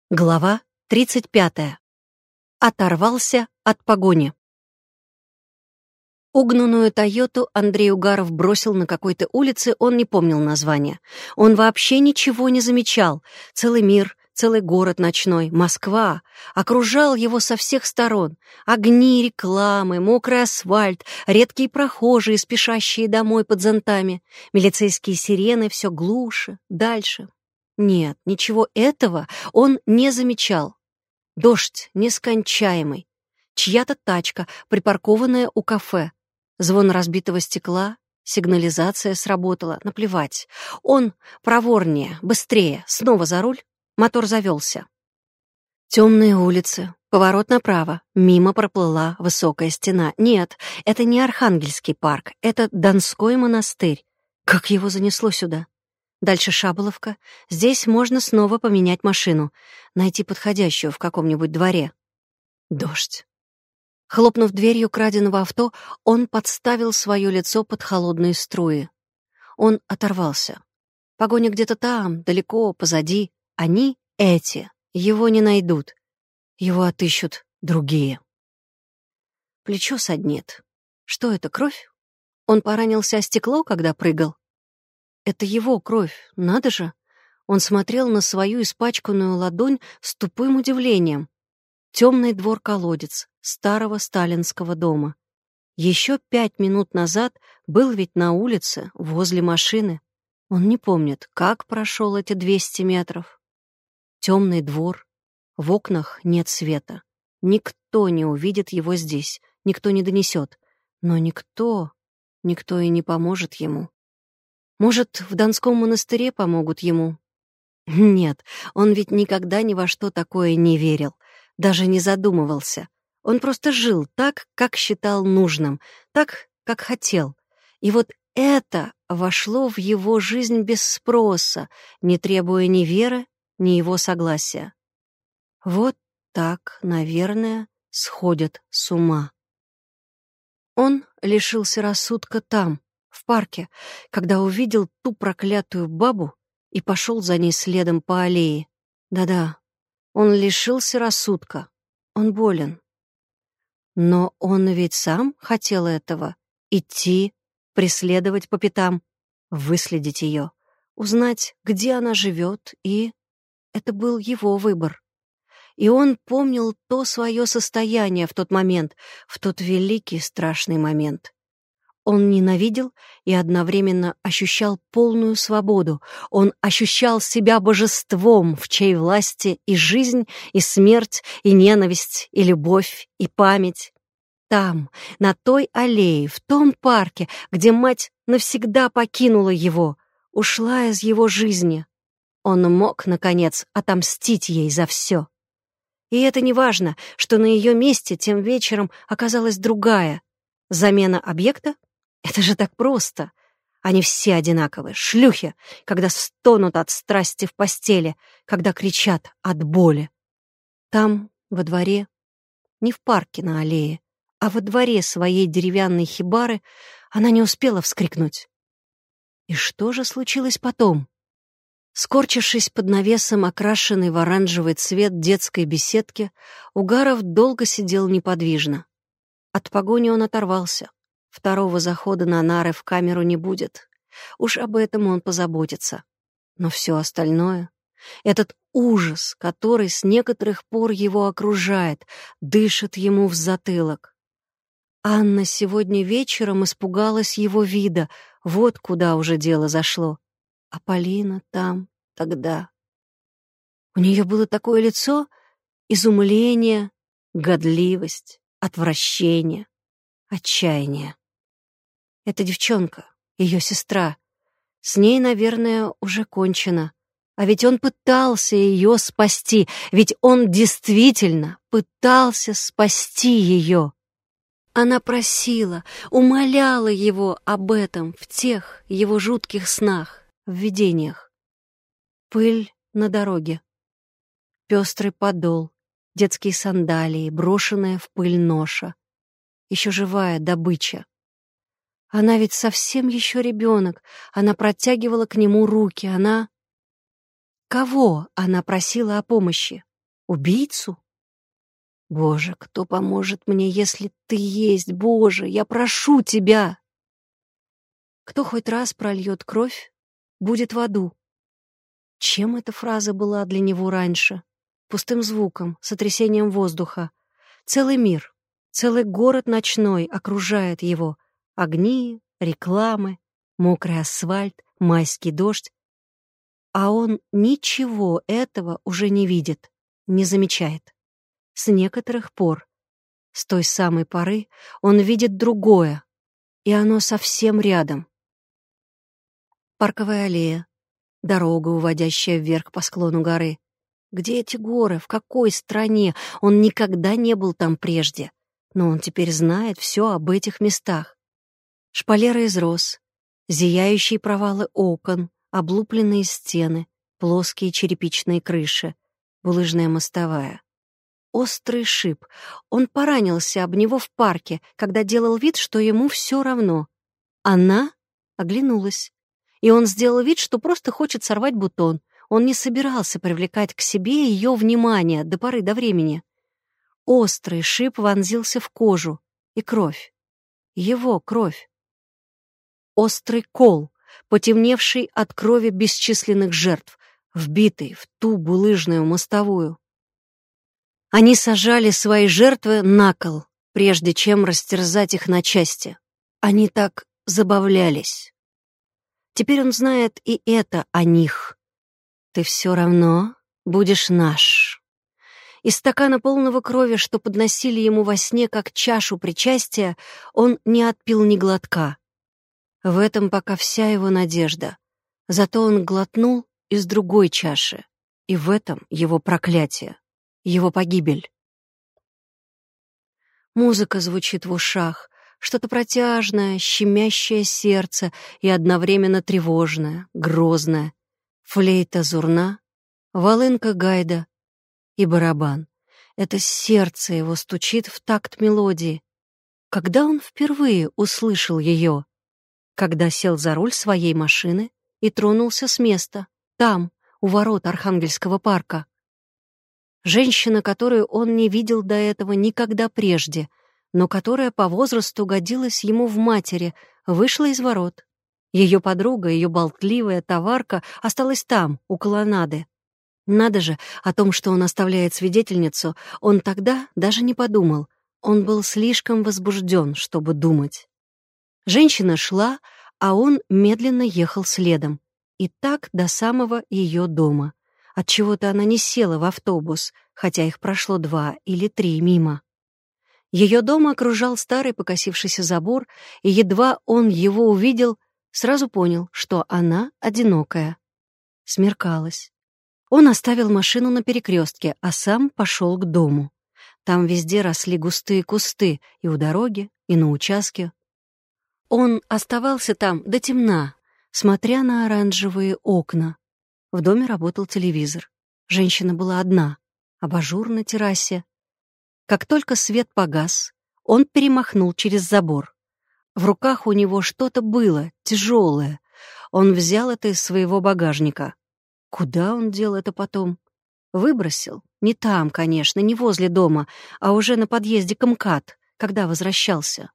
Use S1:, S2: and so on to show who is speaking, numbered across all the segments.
S1: Глава 35. Оторвался от погони. Угнанную «Тойоту» Андрей Угаров бросил на какой-то улице, он не помнил названия. Он вообще ничего не замечал. Целый мир, целый город ночной, Москва, окружал его со всех сторон. Огни, рекламы, мокрый асфальт, редкие прохожие, спешащие домой под зонтами, милицейские сирены все глуше, дальше. Нет, ничего этого он не замечал. Дождь нескончаемый. Чья-то тачка, припаркованная у кафе. Звон разбитого стекла, сигнализация сработала, наплевать. Он проворнее, быстрее, снова за руль, мотор завелся. Темные улицы, поворот направо, мимо проплыла высокая стена. Нет, это не Архангельский парк, это Донской монастырь. Как его занесло сюда? Дальше Шаболовка. Здесь можно снова поменять машину, найти подходящую в каком-нибудь дворе. Дождь. Хлопнув дверью краденого авто, он подставил свое лицо под холодные струи. Он оторвался. Погоня где-то там, далеко, позади. Они, эти, его не найдут. Его отыщут другие. Плечо саднит. Что это, кровь? Он поранился о стекло, когда прыгал? Это его кровь, надо же. Он смотрел на свою испачканную ладонь с тупым удивлением. Темный двор-колодец старого сталинского дома. Еще 5 минут назад был ведь на улице, возле машины. Он не помнит, как прошел эти 200 метров. Темный двор. В окнах нет света. Никто не увидит его здесь, никто не донесет. Но никто и не поможет ему. Может, в Донском монастыре помогут ему? Нет, он ведь никогда ни во что такое не верил, даже не задумывался. Он просто жил так, как считал нужным, так, как хотел. И вот это вошло в его жизнь без спроса, не требуя ни веры, ни его согласия. Вот так, наверное, сходят с ума. Он лишился рассудка там, в парке, когда увидел ту проклятую бабу и пошел за ней следом по аллее. Да-да, он лишился рассудка. Он болен. Но он ведь сам хотел этого. Идти, преследовать по пятам, выследить ее, узнать, где она живет, и... Это был его выбор. И он помнил то свое состояние в тот момент, в тот великий страшный момент. Он ненавидел и одновременно ощущал полную свободу. Он ощущал себя божеством, в чьей власти и жизнь, и смерть, и ненависть, и любовь, и память. Там, на той аллее, в том парке, где мать навсегда покинула его, ушла из его жизни. Он мог, наконец, отомстить ей за все. И это не важно, что на ее месте тем вечером оказалась другая. Замена объекта? Это же так просто. Они все одинаковые, шлюхи, когда стонут от страсти в постели, когда кричат от боли. Там, во дворе, не в парке на аллее, а во дворе своей деревянной хибары она не успела вскрикнуть. И что же случилось потом? Скорчившись под навесом, окрашенной в оранжевый цвет детской беседки, Угаров долго сидел неподвижно. От погони он оторвался. Второго захода на нары в камеру не будет. Уж об этом он позаботится. Но все остальное, этот ужас, который с некоторых пор его окружает, дышит ему в затылок. Анна сегодня вечером испугалась его вида, вот куда уже дело зашло. А Полина там, тогда. У нее было такое лицо: изумление, годливость, отвращение, отчаяние. Эта девчонка, ее сестра, с ней, наверное, уже кончено. А ведь он пытался ее спасти, ведь он действительно пытался спасти ее. Она просила, умоляла его об этом в тех его жутких снах, в видениях. Пыль на дороге, пестрый подол, детские сандалии, брошенная в пыль ноша, еще живая добыча. Она ведь совсем еще ребенок, она протягивала к нему руки, она... Кого она просила о помощи? Убийцу? Боже, кто поможет мне, если ты есть, Боже, я прошу тебя! Кто хоть раз прольет кровь, будет в аду. Чем эта фраза была для него раньше? Пустым звуком, сотрясением воздуха. Целый мир, целый город ночной окружает его. Огни, рекламы, мокрый асфальт, майский дождь. А он ничего этого уже не видит, не замечает. С некоторых пор, с той самой поры, он видит другое, и оно совсем рядом. Парковая аллея, дорога, уводящая вверх по склону горы. Где эти горы? В какой стране? Он никогда не был там прежде, но он теперь знает все об этих местах. Шпалеры из роз, зияющие провалы окон, облупленные стены, плоские черепичные крыши, булыжная мостовая. Острый шип. Он поранился об него в парке, когда делал вид, что ему все равно. Она оглянулась, и он сделал вид, что просто хочет сорвать бутон. Он не собирался привлекать к себе ее внимание до поры до времени. Острый шип вонзился в кожу, и кровь. Его кровь. Острый кол, потемневший от крови бесчисленных жертв, вбитый в ту булыжную мостовую. Они сажали свои жертвы на кол, прежде чем растерзать их на части. Они так забавлялись. Теперь он знает и это о них. Ты все равно будешь наш. Из стакана полного крови, что подносили ему во сне как чашу причастия, он не отпил ни глотка. В этом пока вся его надежда. Зато он глотнул из другой чаши, и в этом его проклятие. Его погибель. Музыка звучит в ушах, что-то протяжное, щемящее сердце и одновременно тревожное, грозное. Флейта Зурна, волынка Гайда и барабан. Это сердце его стучит в такт мелодии. Когда он впервые услышал ее? Когда сел за руль своей машины и тронулся с места, там, у ворот Архангельского парка. Женщина, которую он не видел до этого никогда прежде, но которая по возрасту годилась ему в матери, вышла из ворот. Ее подруга, ее болтливая товарка, осталась там, у колоннады. Надо же, о том, что он оставляет свидетельницу, он тогда даже не подумал. Он был слишком возбужден, чтобы думать. Женщина шла, а он медленно ехал следом. И так до самого ее дома. Отчего-то она не села в автобус, хотя их прошло 2 или 3 мимо. Ее дом окружал старый покосившийся забор, и едва он его увидел, сразу понял, что она одинокая. Смеркалось. Он оставил машину на перекрестке, а сам пошел к дому. Там везде росли густые кусты, и у дороги, и на участке. Он оставался там до темна, смотря на оранжевые окна. В доме работал телевизор. Женщина была одна, абажур на террасе. Как только свет погас, он перемахнул через забор. В руках у него что-то было, тяжелое. Он взял это из своего багажника. Куда он дел это потом? Выбросил? Не там, конечно, не возле дома, а уже на подъезде к МКАД, когда возвращался.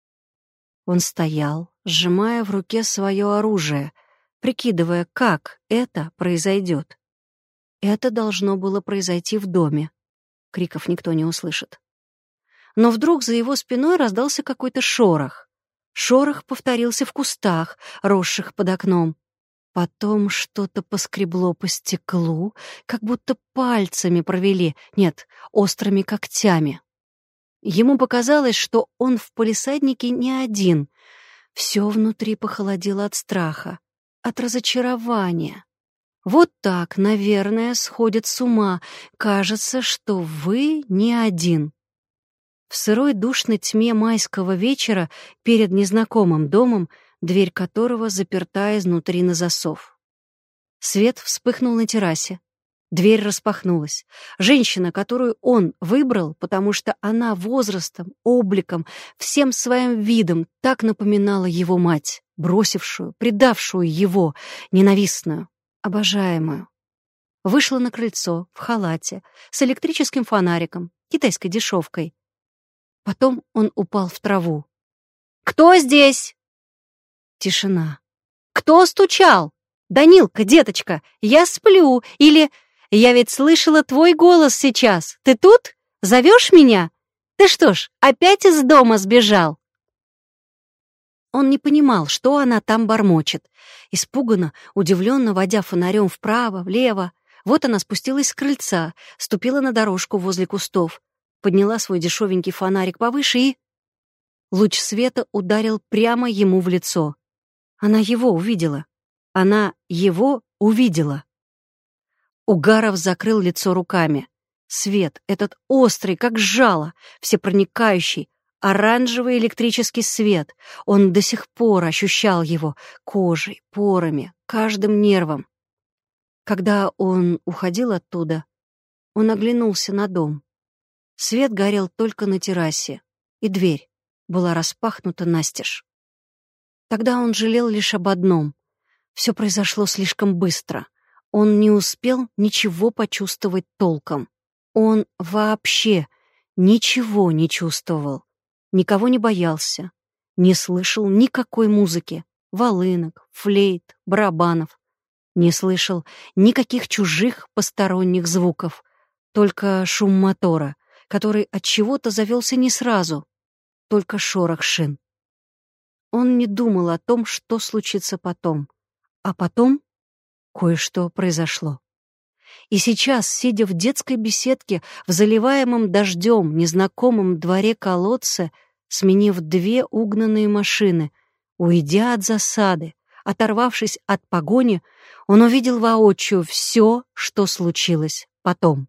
S1: Он стоял, сжимая в руке свое оружие, прикидывая, как это произойдет. Это должно было произойти в доме. Криков никто не услышит. Но вдруг за его спиной раздался какой-то шорох. Шорох повторился в кустах, росших под окном. Потом что-то поскребло по стеклу, как будто пальцами провели, нет, острыми когтями. Ему показалось, что он в палисаднике не один. Все внутри похолодело от страха, от разочарования. Вот так, наверное, сходят с ума. Кажется, что вы не один. В сырой душной тьме майского вечера перед незнакомым домом, дверь которого заперта изнутри на засов. Свет вспыхнул на террасе. Дверь распахнулась. Женщина, которую он выбрал, потому что она возрастом, обликом, всем своим видом так напоминала его мать, бросившую, предавшую его, ненавистную, обожаемую. Вышла на крыльцо в халате, с электрическим фонариком, китайской дешевкой. Потом он упал в траву. «Кто здесь?» Тишина. «Кто стучал? Данилка, деточка, я сплю. Или я ведь слышала твой голос сейчас. Ты тут? Зовешь меня? Ты что ж, опять из дома сбежал?» Он не понимал, что она там бормочет. Испуганно, удивленно водя фонарем вправо, влево. Вот она спустилась с крыльца, ступила на дорожку возле кустов, подняла свой дешевенький фонарик повыше и... Луч света ударил прямо ему в лицо. Она его увидела. Она его увидела. Угаров закрыл лицо руками. Свет, этот острый, как жало, всепроникающий, оранжевый электрический свет. Он до сих пор ощущал его кожей, порами, каждым нервом. Когда он уходил оттуда, он оглянулся на дом. Свет горел только на террасе, и дверь была распахнута настежь. Тогда он жалел лишь об одном. Все произошло слишком быстро. Он не успел ничего почувствовать толком. Он вообще ничего не чувствовал. Никого не боялся. Не слышал никакой музыки. Волынок, флейт, барабанов. Не слышал никаких чужих посторонних звуков. Только шум мотора, который от чего-то завелся не сразу. Только шорох шин. Он не думал о том, что случится потом. А потом кое-что произошло. И сейчас, сидя в детской беседке в заливаемом дождем незнакомом дворе колодца, сменив 2 угнанные машины, уйдя от засады, оторвавшись от погони, он увидел воочию все, что случилось потом.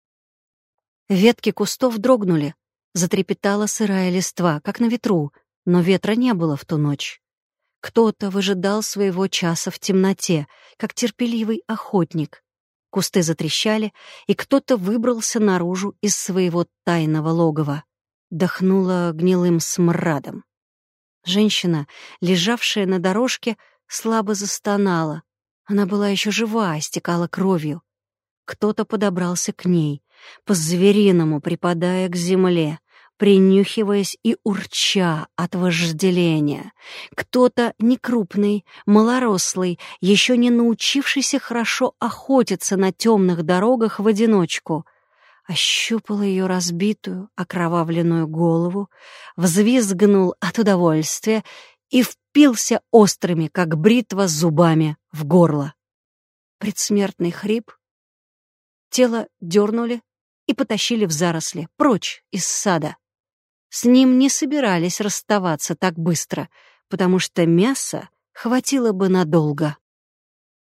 S1: Ветки кустов дрогнули, затрепетала сырая листва, как на ветру, но ветра не было в ту ночь. Кто-то выжидал своего часа в темноте, как терпеливый охотник. Кусты затрещали, и кто-то выбрался наружу из своего тайного логова. Дохнуло гнилым смрадом. Женщина, лежавшая на дорожке, слабо застонала. Она была еще жива, истекала кровью. Кто-то подобрался к ней, по-звериному припадая к земле, принюхиваясь и урча от вожделения. Кто-то некрупный, малорослый, еще не научившийся хорошо охотиться на темных дорогах в одиночку, ощупал ее разбитую, окровавленную голову, взвизгнул от удовольствия и впился острыми, как бритва, зубами в горло. Предсмертный хрип. Тело дернули и потащили в заросли, прочь из сада. С ним не собирались расставаться так быстро, потому что мяса хватило бы надолго.